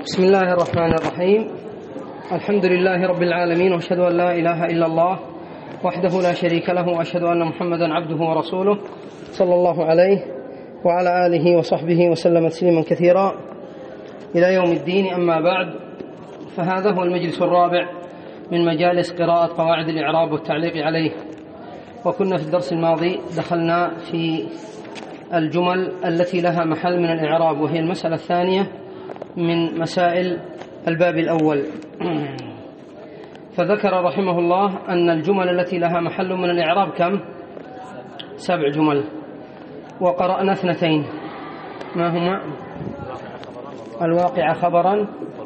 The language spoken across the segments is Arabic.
بسم الله الرحمن الرحيم. الحمد لله رب العالمين، وأشهد أن لا إله إلا الله وحده لا شريك له، وأشهد أن محمدا عبده ورسوله صلى الله عليه وعلى آله وصحبه وسلم تسليما كثيرا إلى يوم الدين. أما بعد، فهذا هو المجلس الرابع من مجالس قراءة قواعد الإعراب والتعليق عليه. وكنا في الدرس الماضي دخلنا في الجمل التي لها محل من الإعراب، وهي المسألة الثانية من مسائل الباب الأول. فذكر رحمه الله أن الجمل التي لها محل من الإعراب كم؟ 7 جمل، وقرأنا 2. ما هما؟ الواقعة خبرا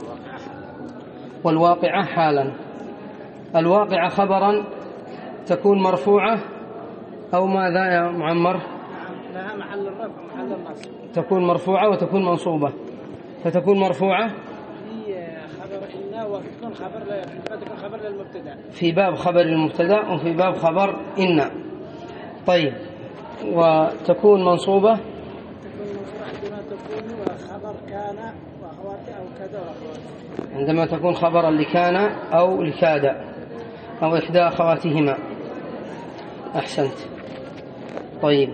والواقعة حالا. الواقعة خبرا تكون مرفوعة أو ماذا يا معمر؟ لها محل الرفع ومحل النصب. تكون مرفوعة وتكون منصوبة. فتكون مرفوعة في خبر إن، وتكون خبر للمبتدأ في باب خبر المبتدأ وفي باب خبر إن. طيب، وتكون منصوبة عندما تكون خبر كان وأخواته أو كذا وأخواته، عندما تكون خبرا لكان أو لكاد أو إحدى أخواتهما. أحسنت. طيب،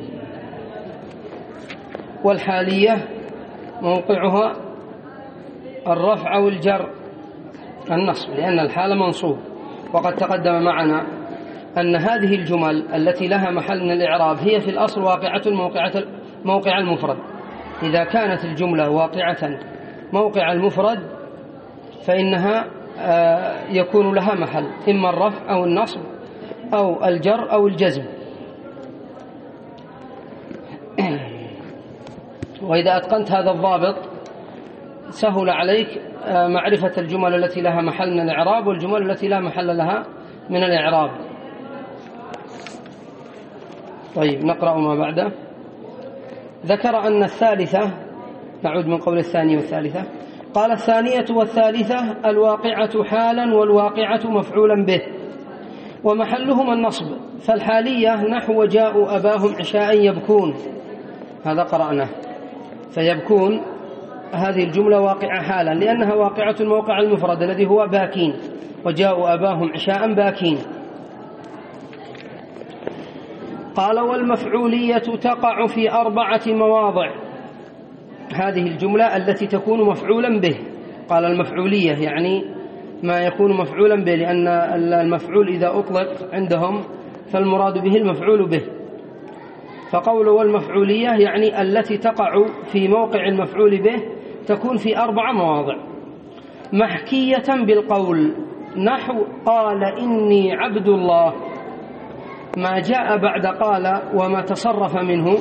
والحالية موقعها الرفع أو الجر النصب، لأن الحال منصوب. وقد تقدم معنا أن هذه الجمل التي لها محل من الإعراب هي في الأصل واقعة موقع المفرد. إذا كانت الجملة واقعة موقع المفرد فإنها يكون لها محل، إما الرفع أو النصب أو الجر أو الجزم. وإذا أتقنت هذا الضابط سهل عليك معرفة الجمل التي لها محل من الإعراب والجمل التي لا محل لها من الإعراب. طيب، نقرأ ما بعده. ذكر أن الثالثة، نعود من قول الثانية والثالثة، قال: الثانية والثالثة الواقعة حالا والواقعة مفعولا به، ومحلهما النصب. فالحالية نحو جاءوا أباهم عشاء يبكون، هذا قرأناه. فيبكون هذه الجملة واقعة حالا لأنها واقعة موقع المفرد الذي هو باكين، وجاءوا أباهم عشاء باكين. قال: والمفعولية تقع في 4 مواضع. هذه الجملة التي تكون مفعولا به. قال المفعولية يعني ما يكون مفعولا به، لأن المفعول إذا أطلق عندهم فالمراد به المفعول به. فقول والمفعولية يعني التي تقع في موقع المفعول به تكون في 4 مواضع. محكية بالقول، نحو قال إني عبد الله. ما جاء بعد قال وما تصرف منه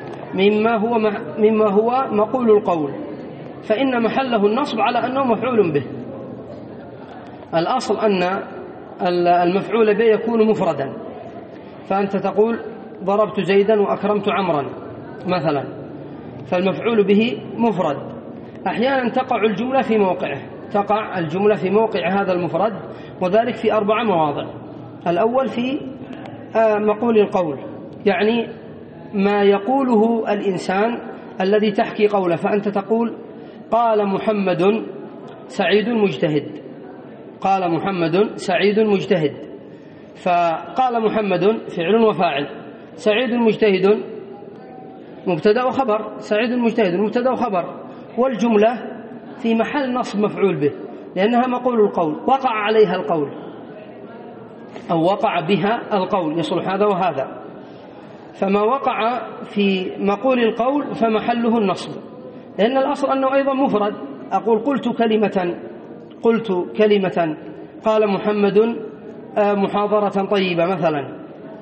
مما هو مقول القول، فإن محله النصب على أنه مفعول به. الأصل أن المفعول به يكون مفردا، فأنت تقول ضربت زيدا وأكرمت عمرا مثلا، فالمفعول به مفرد. أحيانا تقع الجملة في موقعه، تقع الجملة في موقع هذا المفرد، وذلك في 4 مواضع. الأول في مقول القول، يعني ما يقوله الإنسان الذي تحكي قوله، فأنت تقول قال محمد سعيد مجتهد. قال محمد سعيد مجتهد، فقال محمد فعل وفاعل، سعيد مجتهد مبتدأ وخبر، سعيد مجتهد مبتدأ وخبر، والجملة في محل نصب مفعول به لأنها مقول القول، وقع عليها القول أو وقع بها القول، يصلح هذا وهذا. فما وقع في مقول القول فمحله النصب، لأن الأصل أنه أيضا مفرد. أقول قلت كلمة، قال محمد محاضرة طيبة مثلا.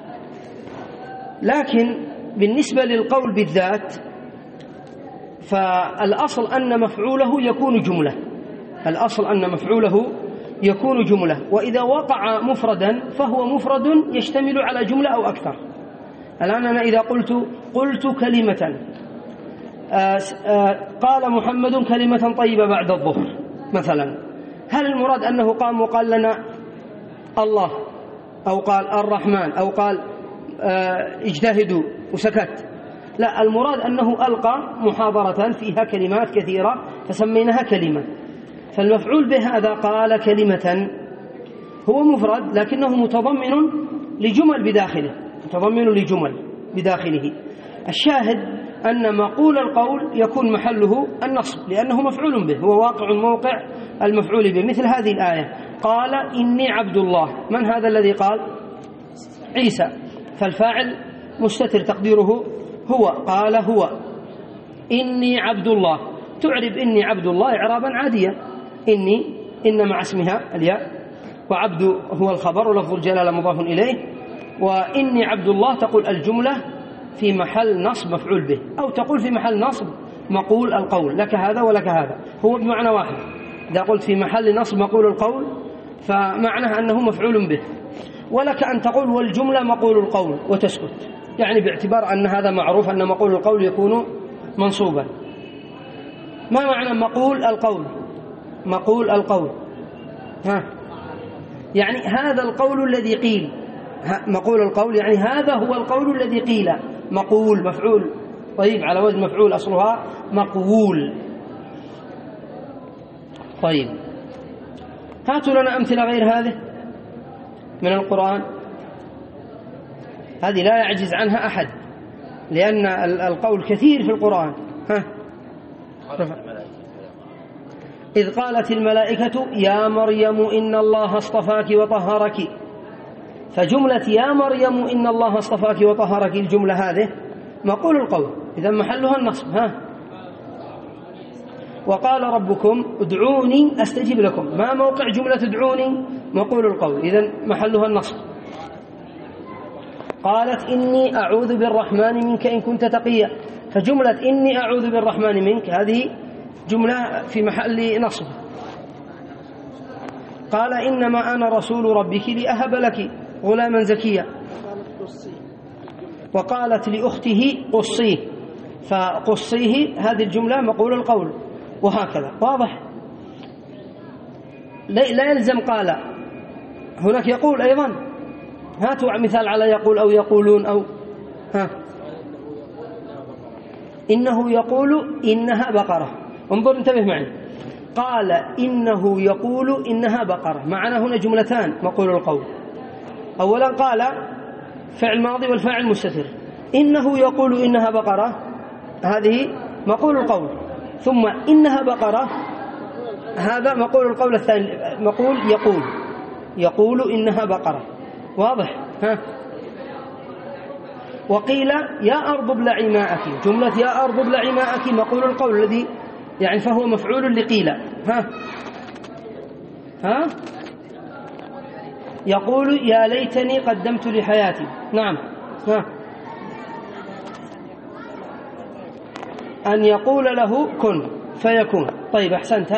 لكن بالنسبة للقول بالذات فالأصل أن مفعوله يكون جملة، الأصل أن مفعوله يكون جملة، وإذا وقع مفردا فهو مفرد يشتمل على جملة أو أكثر. الآن أنا إذا قلت كلمة، قال محمد كلمة طيبة بعد الظهر مثلا، هل المراد أنه قام وقال لنا الله أو قال الرحمن أو قال اجتهدوا وسكت؟ لا، المراد أنه ألقى محاضرة فيها كلمات كثيرة فسميناها كلمة. فالمفعول به هذا قال كلمة هو مفرد لكنه متضمن لجمل بداخله، متضمن لجمل بداخله. الشاهد أن مقول القول يكون محله النصب لأنه مفعول به، هو واقع موقع المفعول به. مثل هذه الآية قال إني عبد الله، من هذا الذي قال؟ عيسى، فالفاعل مستتر تقديره هو، قال هو إني عبد الله. تعرب إني عبد الله إعرابا عاديا، إن مع اسمها الياء، وعبد هو الخبر ولفظ الجلالة مضاف إليه، وإني عبد الله تقول الجملة في محل نصب مفعول به، أو تقول في محل نصب مقول القول، لك هذا ولك هذا، هو بمعنى واحد. إذا قلت في محل نصب مقول القول فمعناه أنه مفعول به. ولك أن تقول والجملة مقول القول وتسكت، يعني باعتبار أن هذا معروف أن مقول القول يكون منصوبا. ما معنى مقول القول؟ مقول القول يعني هذا القول الذي قيل، مقول القول يعني هذا هو القول الذي قيل. مقول مفعول، طيب على وزن مفعول أصلها مقول. طيب هاتوا لنا أمثلة غير هذه من القرآن، هذه لا يعجز عنها أحد لأن القول كثير في القرآن. إذ قالت الملائكة يا مريم إن الله اصطفاك وطهرك، فجملة يا مريم إن الله اصطفاك وطهرك الجملة هذه مقول القول، إذا محلها النصب. وقال ربكم ادعوني أستجب لكم، ما موقع جملة ادعوني؟ مقول القول، إذا محلها النصب. قالت إني أعوذ بالرحمن منك إن كنت تقيا، فجملة إني أعوذ بالرحمن منك هذه جملة في محل نصب. قال إنما أنا رسول ربك لأهب لك غلاما زكيا، وقالت لأخته قصيه، فقصيه هذه الجملة مقول القول، وهكذا. واضح؟ لا يلزم قال، هناك يقول أيضا. هاتوا مثال على يقول أو يقولون أو إنه يقول إنها بقرة. انظر انتبه معي، قال إنه يقول إنها بقرة، معنا هنا جملتان مقول القول. أولا قال فعل ماضي والفاعل مستتر، إنه يقول إنها بقرة هذه مقول القول، ثم إنها بقرة هذا مقول القول الثاني، مقول يقول إنها بقرة. واضح؟ وقيل يا أرض ابلعي ماءك، جملة يا أرض ابلعي ماءك مقول القول الذي يعني فهو مفعول لقيل. يقول يا ليتني قدمت لحياتي. نعم. أن يقول له كن فيكون. طيب أحسنت.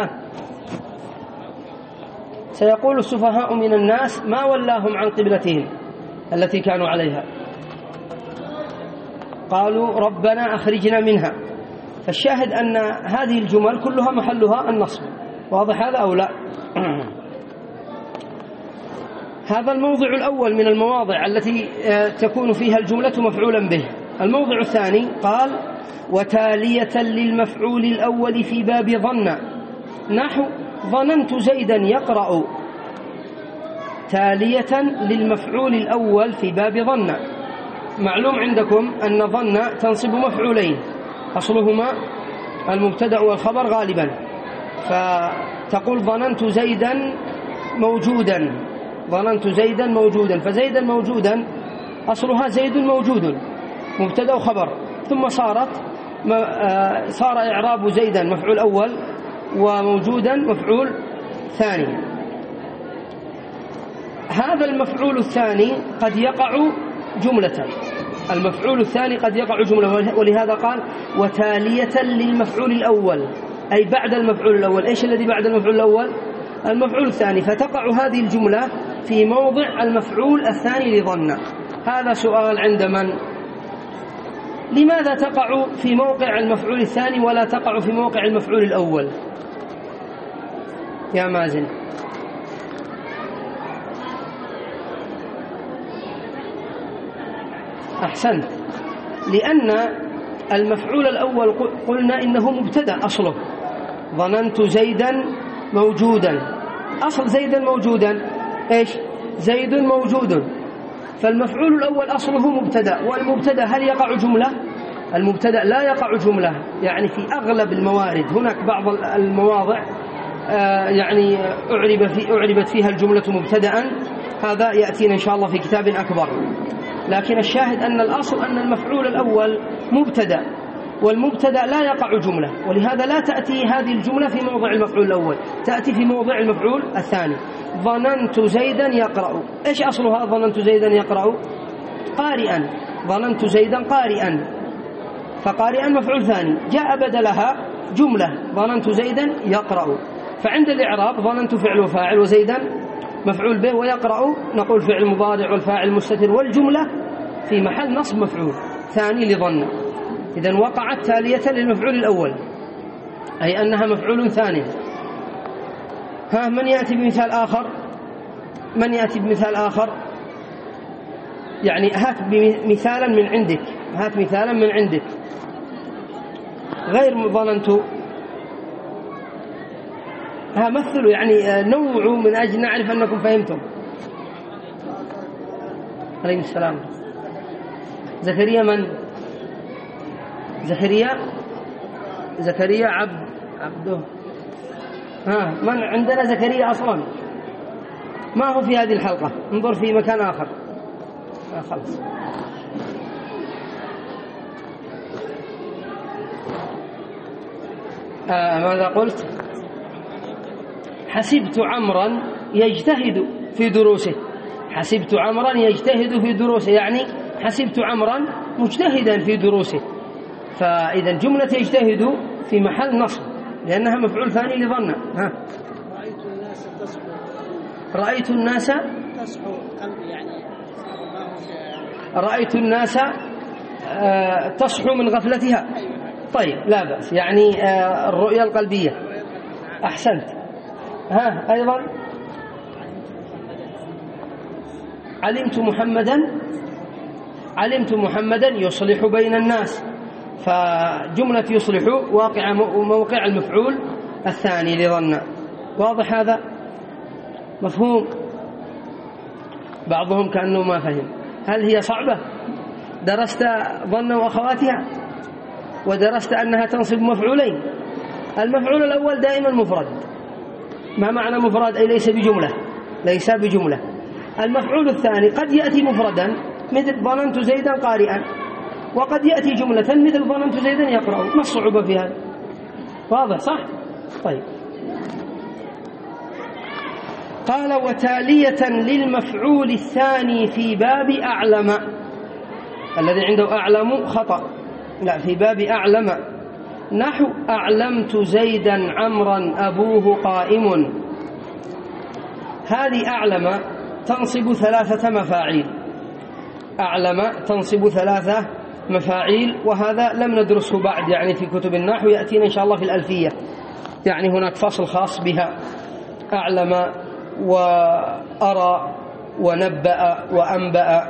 سيقول السفهاء من الناس ما ولاهم عن قبلتهم التي كانوا عليها، قالوا ربنا أخرجنا منها. فالشاهد أن هذه الجمل كلها محلها النصب. واضح هذا أو لا؟ هذا الموضع الأول من المواضع التي تكون فيها الجملة مفعولا به. الموضع الثاني قال وتالية للمفعول الأول في باب ظن، نحو ظننت زيدا يقرأ. تالية للمفعول الأول في باب ظن. معلوم عندكم أن ظن تنصب مفعولين أصلهما المبتدأ والخبر غالبا، فتقول ظننت زيدا موجودا، ظننت زيدا موجودا، فزيدا موجودا أصلها زيد موجود مبتدأ وخبر، ثم صار إعراب زيدا مفعول أول وموجودا مفعول ثاني. هذا المفعول الثاني قد يقع جملة، المفعول الثاني قد يقع جملة، ولهذا قال وتالية للمفعول الأول، أي بعد المفعول الأول. إيش الذي بعد المفعول الأول؟ المفعول الثاني، فتقع هذه الجملة في موضع المفعول الثاني لظن. هذا سؤال عند من؟ لماذا تقع في موقع المفعول الثاني ولا تقع في موقع المفعول الأول يا مازن؟ أحسنت، لأن المفعول الأول قلنا إنه مبتدأ أصله، ظننت زيدا موجودا. أصل زيدا موجودا، إيش؟ زيد موجود. فالمفعول الأول أصله مبتدأ، والمبتدأ هل يقع جملة؟ المبتدأ لا يقع جملة، يعني في أغلب الموارد. هناك بعض المواضع يعني أعربت فيها الجملة مبتدأ، هذا يأتينا إن شاء الله في كتاب أكبر. لكن الشاهد أن الأصل أن المفعول الأول مبتدأ، والمبتدأ لا يقع جملة، ولهذا لا تأتي هذه الجملة في موضع المفعول الأول، تأتي في موضع المفعول الثاني. ظننت زيدا يقرأ، إيش أصلها؟ ظننت زيدا يقرأ قارئا، ظننت زيدا قارئا، فقارئا مفعول ثاني، جاء بدلها جملة ظننت زيدا يقرأ. فعند الإعراب ظننت فعل وفاعل، وزيدا مفعول به، ويقرأ نقول فعل مضارع والفاعل مستتر، والجملة في محل نصب مفعول ثاني لظن. إذن وقعت تالية للمفعول الأول، أي أنها مفعول ثاني. من يأتي بمثال آخر؟ من يأتي بمثال آخر؟ يعني هات مثالا من عندك، هات مثالا من عندك غير ظننت. مثلوا، يعني نوعوا من أجل نعرف أنكم فهمتم. عليكم السلام. زكريا من؟ زكريا عبده. من عندنا زكريا أصلا؟ ما هو في هذه الحلقة، انظر في مكان آخر. خلص. ماذا قلت؟ حسبت عمرا يجتهد في دروسه. حسبت عمرا يجتهد في دروسه، يعني حسبت عمرا مجتهدا في دروسه. فإذا جملة يجتهد في محل نصب، لأنها مفعول ثاني لظن. رأيت الناس تصحو. رأيت الناس تصحو قلبي، يعني رأيت الناس تصحو من غفلتها. طيب لا بأس، يعني الرؤية القلبية. أحسنت. أيضا علمت محمدا يصلح بين الناس، فجملة يصلح واقع موقع المفعول الثاني لظن. واضح هذا؟ مفهوم؟ بعضهم كأنه ما فهم. هل هي صعبة؟ درست ظن وأخواتها، ودرست أنها تنصب مفعولين. المفعول الأول دائما مفرد. ما معنى مفرد؟ أي ليس بجملة. المفعول الثاني قد يأتي مفردا مثل ظننت زيدا قارئا، وقد يأتي جملة مثل ظننت زيدا يقرأ. ما الصعوبة في هذا؟ واضح صح؟ طيب. قال وتالية للمفعول الثاني في باب أعلم. الذي عنده أعلم خطأ، لا، في باب أعلم. نحو أعلمت زيدا عمرا أبوه قائم. هذه أعلم تنصب 3 مفاعيل. أعلم تنصب 3 مفاعيل، وهذا لم ندرسه بعد، يعني في كتب النحو، يأتينا إن شاء الله في الألفية، يعني هناك فصل خاص بها. أعلم وأرى ونبأ وأنبأ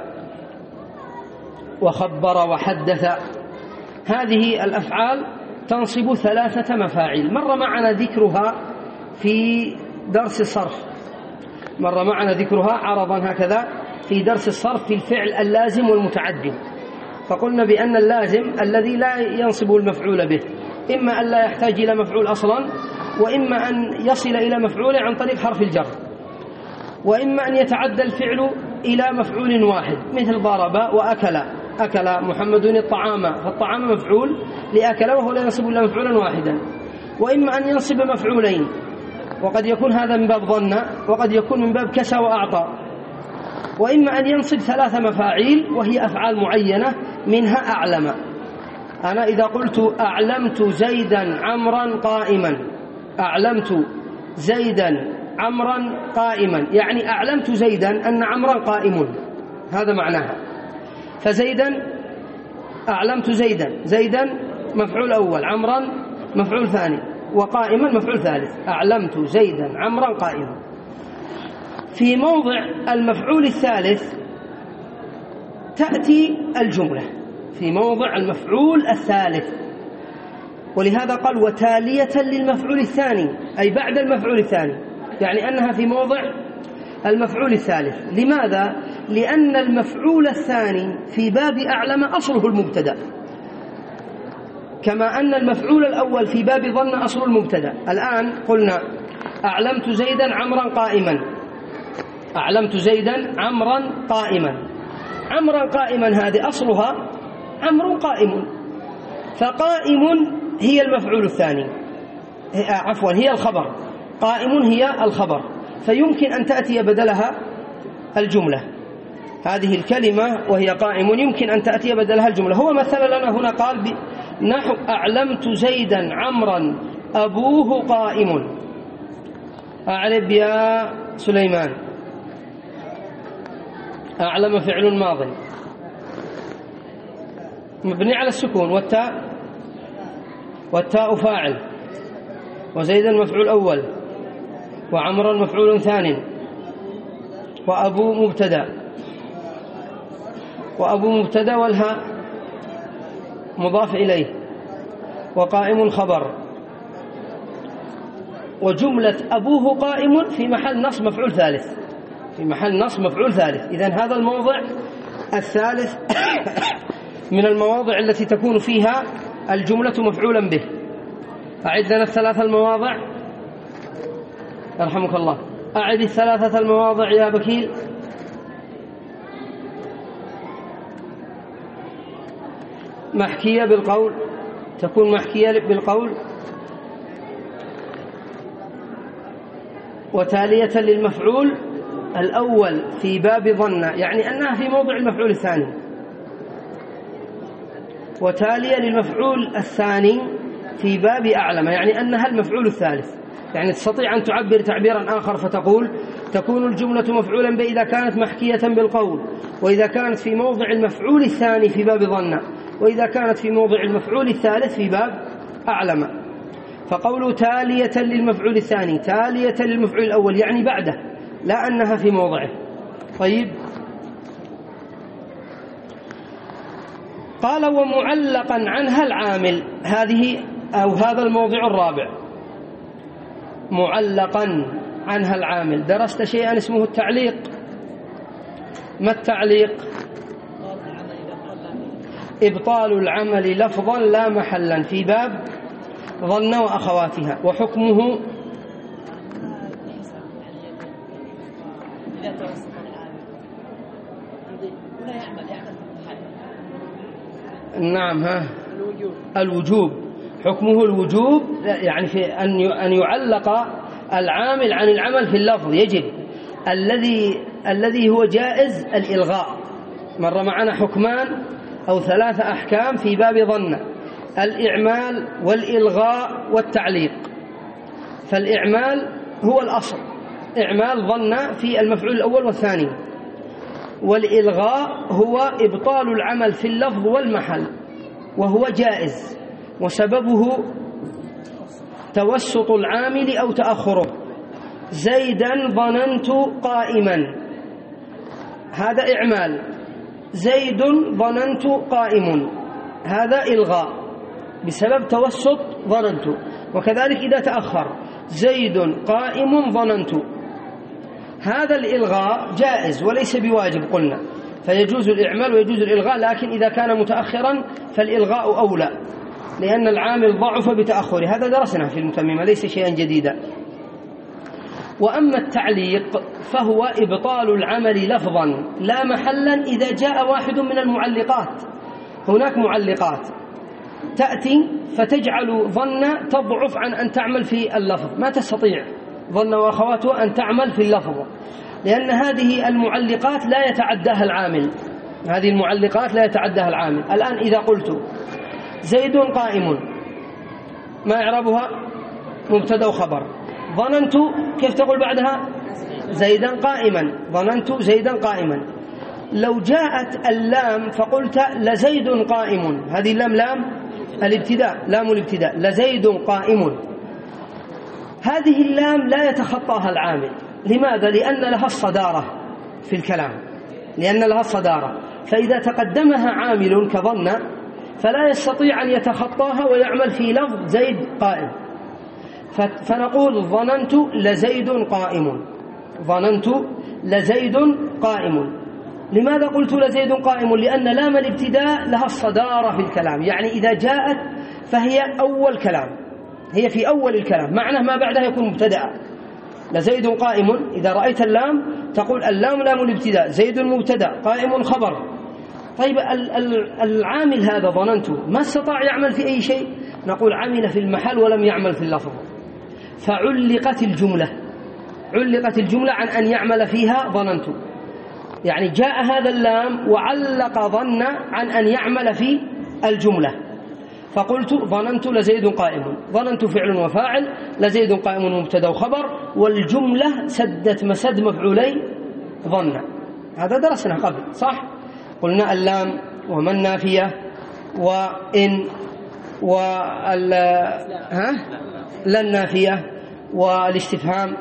وخبر وحدث. هذه الأفعال تنصب 3 مفاعيل. مر معنا ذكرها في درس الصرف، مر معنا ذكرها عرضا هكذا في درس الصرف في الفعل اللازم والمتعدي. فقلنا بأن اللازم الذي لا ينصب المفعول به، إما أن لا يحتاج إلى مفعول أصلا، وإما أن يصل إلى مفعول عن طريق حرف الجر، وإما أن يتعدى الفعل إلى مفعول واحد، مثل ضرب وأكل. أكل محمد الطعام، فالطعام مفعول لأكل، وهو لا ينصب إلا مفعولا واحدا. وإما أن ينصب مفعولين، وقد يكون هذا من باب ظن، وقد يكون من باب كسى وأعطى. وإما أن ينصب 3 مفاعيل، وهي أفعال معينة، منها أعلم. أنا إذا قلت أعلمت زيدا عمرا قائما، أعلمت زيدا عمرا قائما، يعني أعلمت زيدا أن عمرا قائم، هذا معناها. فزيدا أعلمت زيدا مفعول أول، عمرا مفعول ثاني، وقائما مفعول ثالث. أعلمت زيدا عمرا قائما. في موضع المفعول الثالث تأتي الجملة، في موضع المفعول الثالث ولهذا قال وتالية للمفعول الثاني، أي بعد المفعول الثاني، يعني أنها في موضع المفعول الثالث. لماذا؟ لأن المفعول الثاني في باب أعلم أصله المبتدأ، كما أن المفعول الأول في باب ظن أصل المبتدأ. الآن قلنا أعلمت زيدا عمرا قائما، أعلمت زيدا عمرا قائما، عمرا قائما هذه أصلها عمر قائم، فقائم هي المفعول الثاني، عفوا هي الخبر، قائم هي الخبر، فيمكن أن تأتي بدلها الجملة. هذه الكلمة وهي قائم يمكن أن تأتي بدلها الجملة. هو مثل لنا هنا قال نحو أعلمت زيدا عمرا أبوه قائم. أعرب يا سليمان. أعلم فعل ماض مبني على السكون، والتاء فاعل، وزيدا مفعول أول، وعمرا مفعول ثاني، وأبو مبتدأ والهاء مضاف إليه، وقائم خبر، وجملة أبوه قائم في محل نصب مفعول ثالث، في محل نصب مفعول ثالث. إذن هذا الموضع الثالث من المواضع التي تكون فيها الجملة مفعولا به. أعد لنا الثلاث المواضع يرحمك الله. أعد الثلاثة المواضع يا بكيل. محكية بالقول، تكون محكية بالقول، وتالية للمفعول الأول في باب ظن، يعني أنها في موضع المفعول الثاني، وتالية للمفعول الثاني في باب أعلم، يعني أنها المفعول الثالث. يعني تستطيع أن تعبر تعبيرا آخر فتقول تكون الجملة مفعولا به إذا كانت محكية بالقول، وإذا كانت في موضع المفعول الثاني في باب ظن، وإذا كانت في موضع المفعول الثالث في باب أعلم. فقولوا تالية للمفعول الثاني تالية للمفعول الأول يعني بعده، لا أنها في موضعه. طيب، قال ومعلقا عنها العامل، هذه أو هذا الموضع الرابع، معلقا عنها العامل. درست شيئا اسمه التعليق. ما التعليق؟ إبطال العمل لفظا لا محلا في باب ظن وأخواتها. وحكمه نعم الوجوب. حكمه الوجوب، يعني في أن يعلق العامل عن العمل في اللفظ يجب. الذي هو جائز الإلغاء. مر معنا حكمان أو 3 أحكام في باب ظن: الإعمال والإلغاء والتعليق. فالإعمال هو الأصل، إعمال ظن في المفعول الأول والثاني، والإلغاء هو إبطال العمل في اللفظ والمحل، وهو جائز، وسببه توسط العامل أو تأخره. زيدا ظننت قائما، هذا إعمال. زيد ظننت قائم، هذا إلغاء بسبب توسط ظننت. وكذلك إذا تأخر زيد قائم ظننت، هذا الإلغاء جائز وليس بواجب قلنا، فيجوز الإعمال ويجوز الإلغاء، لكن إذا كان متأخرا فالإلغاء أولى، لأن العامل ضعف بتأخره. هذا درسنا في المتممة، ليس شيئا جديدا. وأما التعليق فهو إبطال العمل لفظا لا محلا إذا جاء واحد من المعلقات. هناك معلقات تأتي فتجعل ظن تضعف عن أن تعمل في اللفظ، ما تستطيع ظن وأخواته أن تعمل في اللفظ، لأن هذه المعلقات لا يتعداها العامل. هذه المعلقات لا يتعداها العامل. الآن إذا قلت زيد قائم، ما إعرابها؟ مبتدأ وخبر. ظننت كيف تقول بعدها؟ زيدا قائما. ظننت زيدا قائما. لو جاءت اللام فقلت لزيد قائم، هذه اللام لام الابتداء، لام الابتداء، لزيد قائم، هذه اللام لا يتخطاها العامل. لماذا؟ لأن لها الصدارة في الكلام، لأن لها الصدارة. فإذا تقدمها عامل كظن فلا يستطيع أن يتخطاها ويعمل في لفظ زيد قائم. فنقول ظننت لزيد قائم، ظننت لزيد قائم. لماذا قلت لزيد قائم؟ لأن لام الابتداء لها الصدارة في الكلام، يعني إذا جاءت فهي أول كلام، هي في أول الكلام، معناه ما بعدها يكون مبتدأ. لزيد قائم، إذا رأيت اللام تقول اللام لام الابتداء، زيد مبتدأ، قائم خبر. طيب العامل هذا ظننت ما استطاع يعمل في أي شيء، نقول عمل في المحل ولم يعمل في اللفظ، فعلقت الجملة، علقت الجملة عن أن يعمل فيها ظننت، يعني جاء هذا اللام وعلق ظن عن أن يعمل في الجملة. فقلت ظننت لزيد قائم، ظننت فعل وفاعل، لزيد قائم مبتدا وخبر، والجملة سدت مسد مفعولي ظن. هذا درسنا قبل صح؟ قلنا اللام وما النافية وإن لا النافية والاستفهام.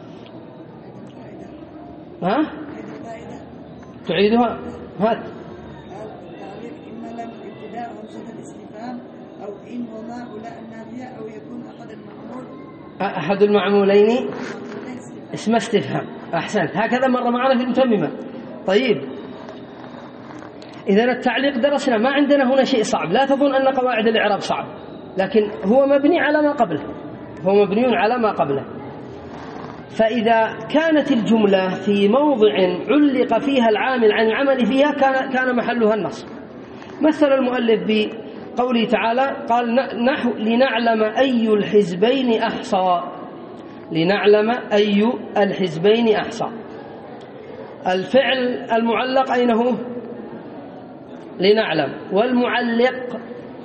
تعيدها؟ هات. إما لم ابتداء همزة الاستفهام أو إن وما ولا النافية أو يكون أحد المعمولين اسم استفهام. أحسنت، هكذا مر معنا في المتممة. طيب إذا التعليق درسنا، ما عندنا هنا شيء صعب، لا تظن أن قواعد الإعراب صعب، لكن هو مبني على ما قبله، هو مبني على ما قبله. فإذا كانت الجملة في موضع علق فيها العامل عن العمل فيها كان محلها النصب. مثل المؤلف بقوله تعالى قال نحو لنعلم أي الحزبين أحصى، لنعلم أي الحزبين أحصى. الفعل المعلق أين هو؟ لنعلم. والمعلق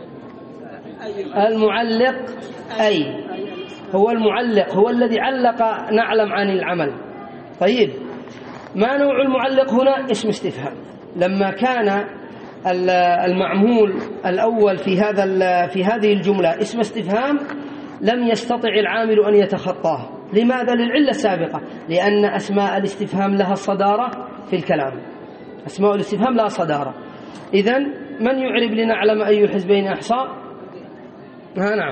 أي هو المعلق، هو الذي علق نعلم عن العمل. طيب ما نوع المعلق هنا؟ اسم استفهام. لما كان المعمول الأول في هذه الجملة اسم استفهام لم يستطع العامل أن يتخطاه. لماذا؟ للعلة السابقة، لأن أسماء الاستفهام لها الصدارة في الكلام، أسماء الاستفهام لها صدارة. إذن من يعرب لنعلم أي الحزبين أحصى؟ نعم.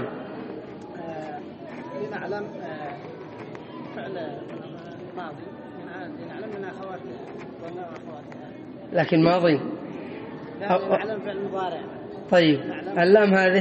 لنعلم فعل ماضي، لنعلم من أخواتها وأخواتها، لكن ماضي. لنعلم فعل مضارع. طيب اللام هذه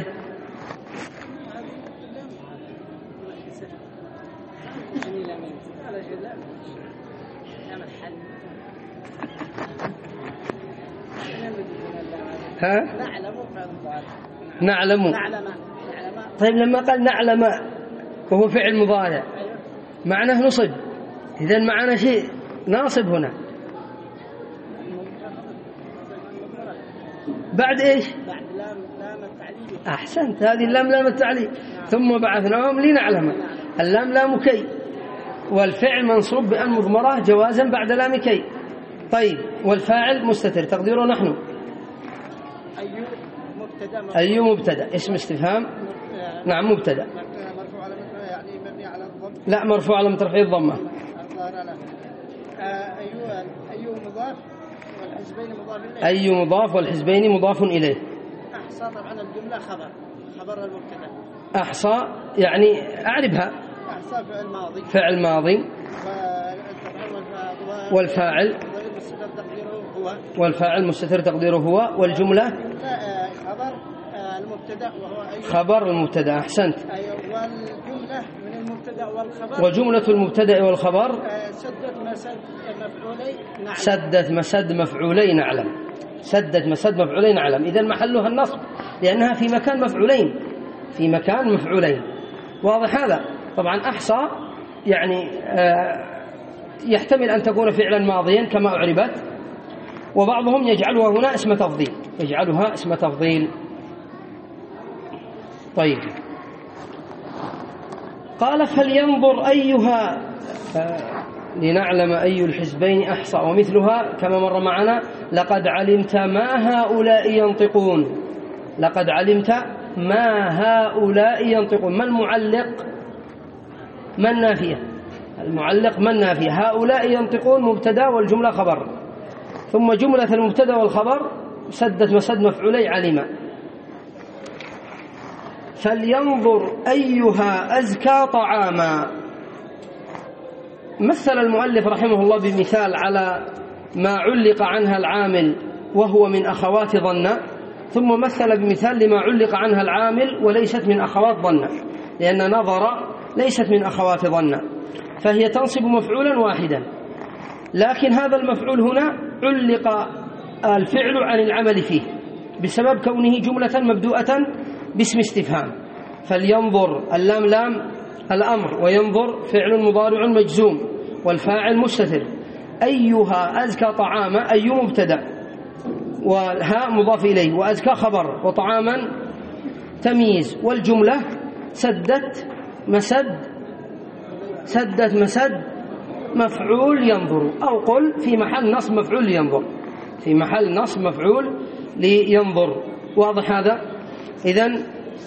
نعلم. طيب لما قال نعلم وهو فعل مضارع معناه نصب، إذن معنا شيء ناصب هنا. بعد إيش؟ بعد لام التعليل. أحسنت، هذه اللام لام التعليل. ثم بعثناهم لنعلم. اللام لام كي، والفعل منصوب بأن مضمرة جوازا بعد لام كي. طيب والفاعل مستتر تقديره نحن. أي مبتدأ اسم استفهام. نعم مبتدأ. مرفوع على يعني مبني على الضم. لا مرفوع على مترفعه الضمة. أي مضاف والحزبين مضاف إليه. أي مضاف والحزبين مضاف إليه. أحصى طبعا الجملة خبر المبتدأ. أحصى يعني أعربها. أحصى فعل ماضي. فعل ماضي. والفاعل مستتر تقديره هو. والجملة خبر المبتدأ وهو أي. خبر المبتدأ. أحسنت. والجملة من المبتدأ والخبر. وجملة المبتدأ والخبر سدت مسد مفعولي نعلم. سدت مسد مفعولي نعلم. سدت مسد مفعولي نعلم. إذن محلها النصب لأنها في مكان مفعولين، في مكان مفعولين. واضح هذا؟ طبعا أحصى يعني يحتمل أن تكون فعلا ماضيا كما أعربت، وبعضهم يجعلها هنا اسم تفضيل، يجعلها اسم تفضيل. طيب قال فلينظر أيها لنعلم أي الحزبين أحصى. ومثلها كما مر معنا لقد علمت ما هؤلاء ينطقون. لقد علمت ما هؤلاء ينطقون. ما المعلق؟ ما النافية؟ المعلق ما النافية؟ هؤلاء ينطقون مبتدا والجملة خبر، ثم جملة المبتدا والخبر سدت مسد مفعولي علم. فلينظر أيها أزكى طعاما. مثل المؤلف رحمه الله بمثال على ما علق عنها العامل وهو من أخوات ظن، ثم مثل بمثال لما علق عنها العامل وليست من أخوات ظن، لأن نظر ليست من أخوات ظن، فهي تنصب مفعولا واحدا، لكن هذا المفعول هنا علق الفعل عن العمل فيه بسبب كونه جملة مبدوءة باسم استفهام. فلينظر، اللام لام الأمر، وينظر فعل مضارع مجزوم والفاعل مستتر. أيها أزكى طعاما، أي مبتدأ والهاء مضاف إليه، وأزكى خبر، وطعاما تمييز، والجملة سدت مسد، سدت مسد مفعول ينظر، أو قل في محل نصب مفعول لينظر، في محل نصب مفعول لينظر. واضح هذا؟ إذن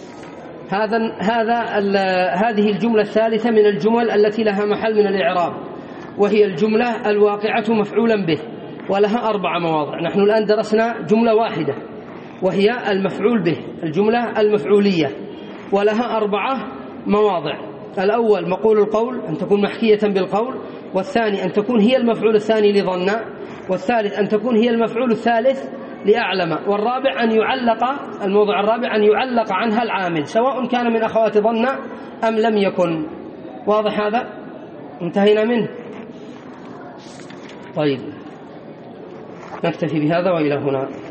هذه الجملة الثالثة من الجمل التي لها محل من الإعراب، وهي الجملة الواقعة مفعولا به، ولها 4 مواضع. نحن الآن درسنا جملة واحدة وهي المفعول به، الجملة المفعولية، ولها 4 مواضع. الأول مقول القول، أن تكون محكية بالقول، والثاني أن تكون هي المفعول الثاني لظن، والثالث أن تكون هي المفعول الثالث لأعلم، والرابع أن يعلق، الموضع الرابع أن يعلق عنها العامل سواء كان من أخوات ظن أم لم يكن. واضح هذا؟ انتهينا منه. طيب نكتفي بهذا وإلى هنا.